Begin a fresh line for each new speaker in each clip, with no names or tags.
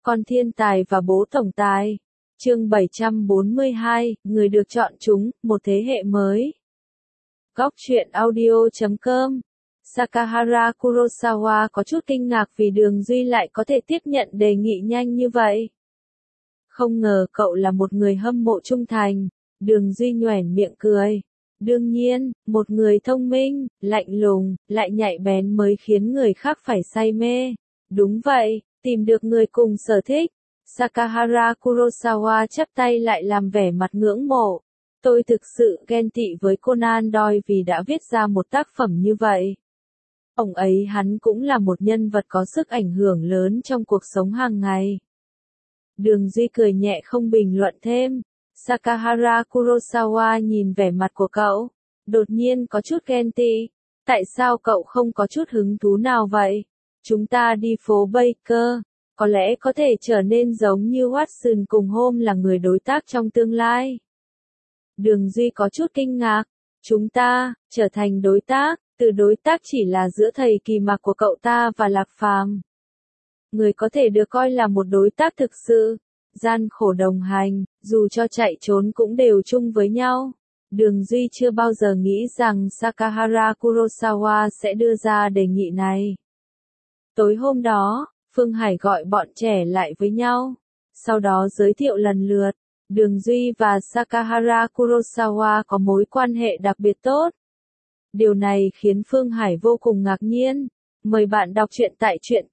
Con thiên tài và bố tổng tài. Chương 742, người được chọn chúng, một thế hệ mới. Góc truyện audio.com. Sakahara Kurosawa có chút kinh ngạc vì Đường Duy lại có thể tiếp nhận đề nghị nhanh như vậy. Không ngờ cậu là một người hâm mộ trung thành. Đường Duy nhoẻn miệng cười. Đương nhiên, một người thông minh, lạnh lùng, lại nhạy bén mới khiến người khác phải say mê. Đúng vậy, tìm được người cùng sở thích. Sakahara Kurosawa chắp tay lại làm vẻ mặt ngưỡng mộ. Tôi thực sự ghen tị với Conan Doyle vì đã viết ra một tác phẩm như vậy. Ông ấy hắn cũng là một nhân vật có sức ảnh hưởng lớn trong cuộc sống hàng ngày. Đường Duy cười nhẹ không bình luận thêm. Sakahara Kurosawa nhìn vẻ mặt của cậu, đột nhiên có chút ghen tị. Tại sao cậu không có chút hứng thú nào vậy? Chúng ta đi phố Baker, có lẽ có thể trở nên giống như Watson cùng Holmes là người đối tác trong tương lai. Đường Duy có chút kinh ngạc. Chúng ta, trở thành đối tác, từ đối tác chỉ là giữa thầy Kỳ Mạc của cậu ta và Lạc Phàm. Người có thể được coi là một đối tác thực sự. Gian khổ đồng hành, dù cho chạy trốn cũng đều chung với nhau. Đường Duy chưa bao giờ nghĩ rằng Sakahara Kurosawa sẽ đưa ra đề nghị này. Tối hôm đó, Phương Hải gọi bọn trẻ lại với nhau. Sau đó giới thiệu lần lượt. Đường Duy và Sakahara Kurosawa có mối quan hệ đặc biệt tốt. Điều này khiến Phương Hải vô cùng ngạc nhiên. Mời bạn đọc truyện tại truyện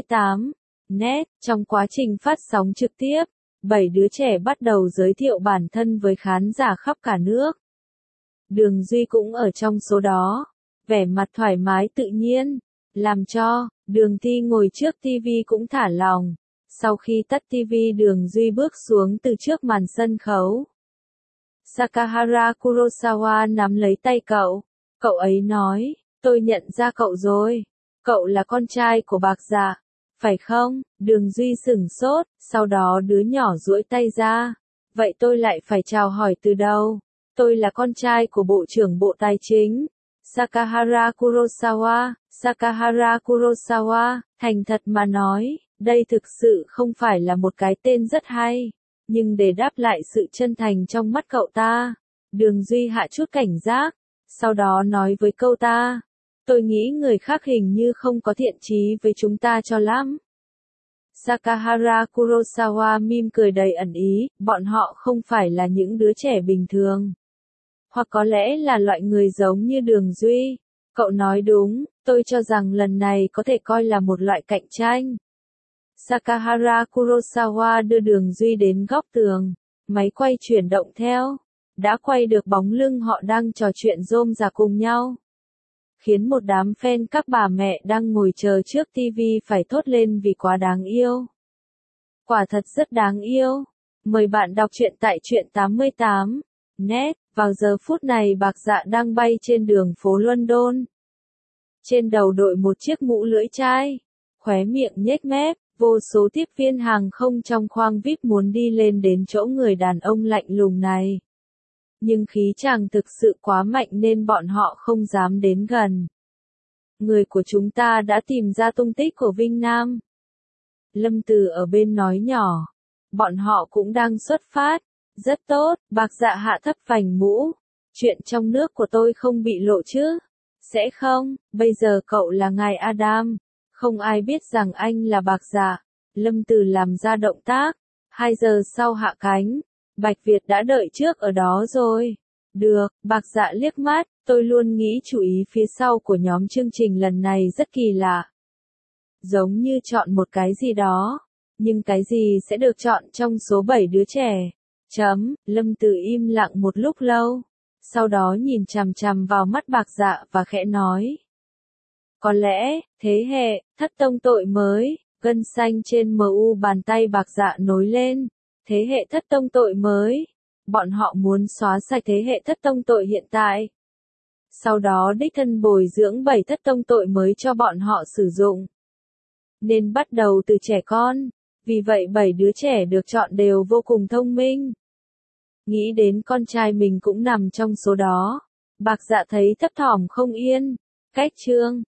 88net. Trong quá trình phát sóng trực tiếp, 7 đứa trẻ bắt đầu giới thiệu bản thân với khán giả khắp cả nước. Đường Duy cũng ở trong số đó. Vẻ mặt thoải mái tự nhiên, làm cho Đường Thi ngồi trước TV cũng thả lòng. Sau khi tắt TV, Đường Duy bước xuống từ trước màn sân khấu. Sakahara Kurosawa nắm lấy tay cậu. Cậu ấy nói, tôi nhận ra cậu rồi. Cậu là con trai của Bạc Dạ, phải không? Đường Duy sửng sốt, sau đó đứa nhỏ duỗi tay ra. Vậy tôi lại phải chào hỏi từ đầu. Tôi là con trai của Bộ trưởng Bộ Tài chính, Sakahara Kurosawa. Sakahara Kurosawa, thành thật mà nói, đây thực sự không phải là một cái tên rất hay. Nhưng để đáp lại sự chân thành trong mắt cậu ta, Đường Duy hạ chút cảnh giác. Sau đó nói với câu ta, tôi nghĩ người khác hình như không có thiện chí với chúng ta cho lắm. Sakahara Kurosawa mỉm cười đầy ẩn ý, bọn họ không phải là những đứa trẻ bình thường. Hoặc có lẽ là loại người giống như Đường Duy. Cậu nói đúng, tôi cho rằng lần này có thể coi là một loại cạnh tranh. Sakahara Kurosawa đưa Đường Duy đến góc tường. Máy quay chuyển động theo. Đã quay được bóng lưng họ đang trò chuyện rôm rả cùng nhau. Khiến một đám fan các bà mẹ đang ngồi chờ trước TV phải thốt lên vì quá đáng yêu. Quả thật rất đáng yêu. Mời bạn đọc truyện tại truyện 88net. Vào giờ phút này Bạc Dạ đang bay trên đường phố London. Trên đầu đội một chiếc mũ lưỡi chai. Khóe miệng nhếch mép. Vô số tiếp viên hàng không trong khoang VIP muốn đi lên đến chỗ người đàn ông lạnh lùng này. Nhưng khí chàng thực sự quá mạnh nên bọn họ không dám đến gần. Người của chúng ta đã tìm ra tung tích của Vinh Nam. Lâm Từ ở bên nói nhỏ. Bọn họ cũng đang xuất phát. Rất tốt, Bạc Dạ hạ thấp vành mũ. Chuyện trong nước của tôi không bị lộ chứ? Sẽ không, bây giờ cậu là ngài Adam. Không ai biết rằng anh là Bạc Dạ. Lâm Từ làm ra động tác. 2 giờ sau hạ cánh. Bạch Việt đã đợi trước ở đó rồi. Được, Bạc Dạ liếc mắt. Tôi luôn nghĩ chủ ý phía sau của nhóm chương trình lần này rất kỳ lạ. Giống như chọn một cái gì đó. Nhưng cái gì sẽ được chọn trong số 7 đứa trẻ? Lâm Từ im lặng một lúc lâu. Sau đó nhìn chằm chằm vào mắt Bạc Dạ và khẽ nói. Có lẽ, thế hệ, thất tông tội mới. Gân xanh trên mu bàn tay Bạc Dạ nối lên. Thế hệ thất tông tội mới. Bọn họ muốn xóa sạch thế hệ thất tông tội hiện tại. Sau đó đích thân bồi dưỡng 7 thất tông tội mới cho bọn họ sử dụng. Nên bắt đầu từ trẻ con. Vì vậy 7 đứa trẻ được chọn đều vô cùng thông minh. Nghĩ đến con trai mình cũng nằm trong số đó. Bạc Dạ thấy thấp thỏm không yên. Cách chương